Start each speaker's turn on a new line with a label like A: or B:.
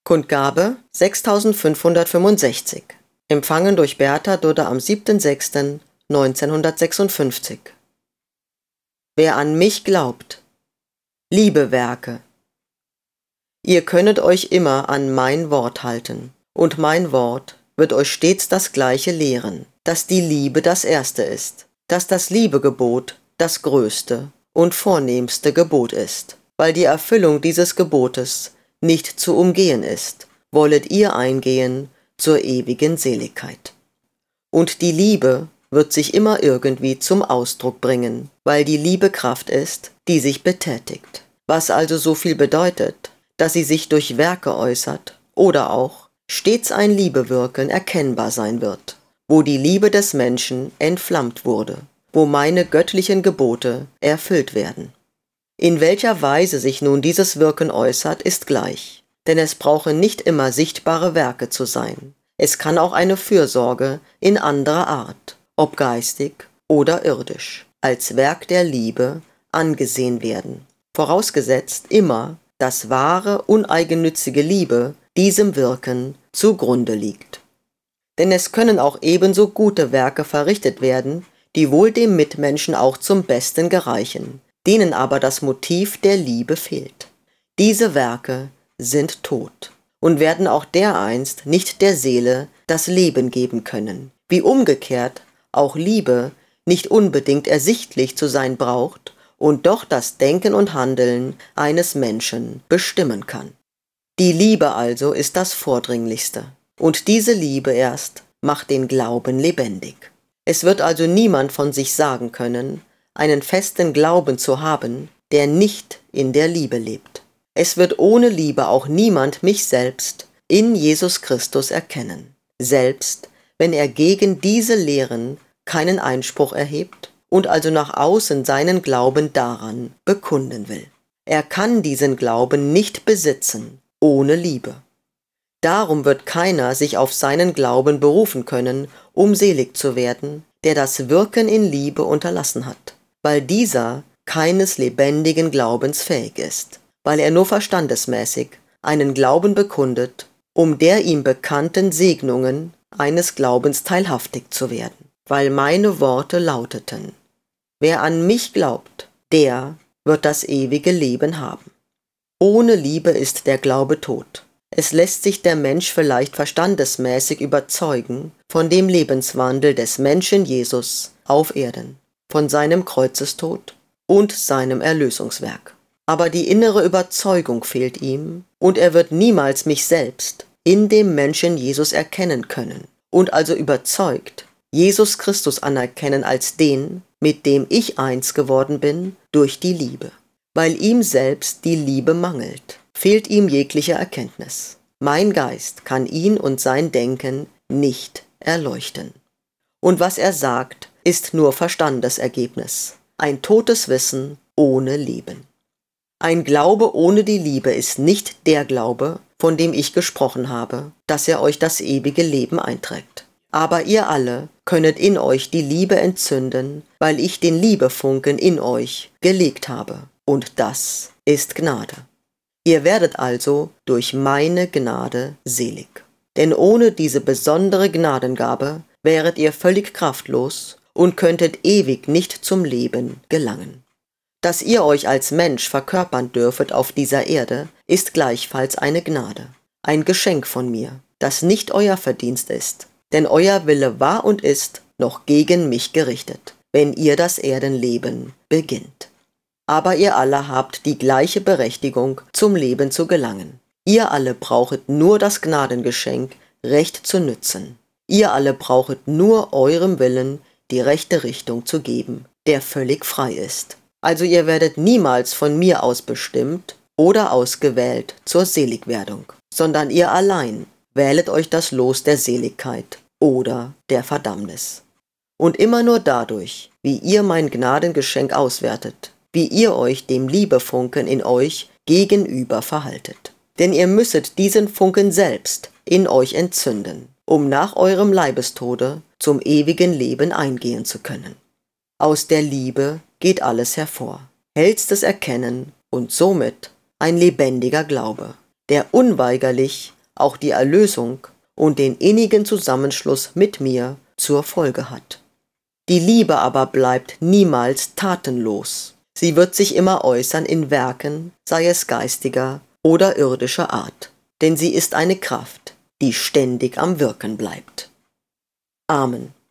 A: Kundgabe 6565. Empfangen durch Bertha Dudde am 7.6.1956. Wer an mich glaubt, liebe Werke. Ihr könnet euch immer an mein Wort halten, und mein Wort wird euch stets das Gleiche lehren, dass die Liebe das Erste ist, dass das Liebegebot das größte und vornehmste Gebot ist. Weil die Erfüllung dieses Gebotes nicht zu umgehen ist, wollet ihr eingehen zur ewigen Seligkeit. Und die Liebe wird sich immer irgendwie zum Ausdruck bringen, weil die Liebe Kraft ist, die sich betätigt. Was also so viel bedeutet, dass sie sich durch Werke äußert oder auch stets ein Liebewirken erkennbar sein wird, wo die Liebe des Menschen entflammt wurde, wo meine göttlichen Gebote erfüllt werden. In welcher Weise sich nun dieses Wirken äußert, ist gleich, denn es brauchen nicht immer sichtbare Werke zu sein. Es kann auch eine Fürsorge in anderer Art, ob geistig oder irdisch, als Werk der Liebe angesehen werden, vorausgesetzt immer, dass wahre, uneigennützige Liebe diesem Wirken zugrunde liegt. Denn es können auch ebenso gute Werke verrichtet werden, die wohl dem Mitmenschen auch zum Besten gereichen, denen aber das Motiv der Liebe fehlt. Diese Werke sind tot und werden auch dereinst nicht der Seele das Leben geben können, wie umgekehrt auch Liebe nicht unbedingt ersichtlich zu sein braucht und doch das Denken und Handeln eines Menschen bestimmen kann. Die Liebe also ist das Vordringlichste, und diese Liebe erst macht den Glauben lebendig. Es wird also niemand von sich sagen können, einen festen Glauben zu haben, der nicht in der Liebe lebt. Es wird ohne Liebe auch niemand mich selbst in Jesus Christus erkennen, selbst wenn er gegen diese Lehren keinen Einspruch erhebt und also nach außen seinen Glauben daran bekunden will. Er kann diesen Glauben nicht besitzen ohne Liebe. Darum wird keiner sich auf seinen Glauben berufen können, um selig zu werden, der das Wirken in Liebe unterlassen hat, weil dieser keines lebendigen Glaubens fähig ist, weil er nur verstandesmäßig einen Glauben bekundet, um der ihm bekannten Segnungen eines Glaubens teilhaftig zu werden, weil meine Worte lauteten: Wer an mich glaubt, der wird das ewige Leben haben. Ohne Liebe ist der Glaube tot. Es lässt sich der Mensch vielleicht verstandesmäßig überzeugen von dem Lebenswandel des Menschen Jesus auf Erden, von seinem Kreuzestod und seinem Erlösungswerk. Aber die innere Überzeugung fehlt ihm, und er wird niemals mich selbst in dem Menschen Jesus erkennen können und also überzeugt Jesus Christus anerkennen als den, mit dem ich eins geworden bin durch die Liebe. Weil ihm selbst die Liebe mangelt, fehlt ihm jegliche Erkenntnis. Mein Geist kann ihn und sein Denken nicht erleuchten. Und was er sagt, ist nur Verstandesergebnis, ein totes Wissen ohne Leben. Ein Glaube ohne die Liebe ist nicht der Glaube, von dem ich gesprochen habe, dass er euch das ewige Leben einträgt. Aber ihr alle könnet in euch die Liebe entzünden, weil ich den Liebefunken in euch gelegt habe. Und das ist Gnade. Ihr werdet also durch meine Gnade selig. Denn ohne diese besondere Gnadengabe wäret ihr völlig kraftlos und könntet ewig nicht zum Leben gelangen. Dass ihr euch als Mensch verkörpern dürfet auf dieser Erde, ist gleichfalls eine Gnade, ein Geschenk von mir, das nicht euer Verdienst ist, denn euer Wille war und ist noch gegen mich gerichtet, wenn ihr das Erdenleben beginnt. Aber ihr alle habt die gleiche Berechtigung, zum Leben zu gelangen. Ihr alle brauchet nur das Gnadengeschenk recht zu nützen. Ihr alle brauchet nur eurem Willen die rechte Richtung zu geben, der völlig frei ist. Also ihr werdet niemals von mir aus bestimmt oder ausgewählt zur Seligwerdung, sondern ihr allein wählet euch das Los der Seligkeit oder der Verdammnis. Und immer nur dadurch, wie ihr mein Gnadengeschenk auswertet, wie ihr euch dem Liebefunken in euch gegenüber verhaltet. Denn ihr müsset diesen Funken selbst in euch entzünden, um nach eurem Leibestode zum ewigen Leben eingehen zu können. Aus der Liebe geht alles hervor, hellstes Erkennen und somit ein lebendiger Glaube, der unweigerlich auch die Erlösung und den innigen Zusammenschluss mit mir zur Folge hat. Die Liebe aber bleibt niemals tatenlos. Sie wird sich immer äußern in Werken, sei es geistiger oder irdischer Art. Denn sie ist eine Kraft, die ständig am Wirken bleibt. Amen.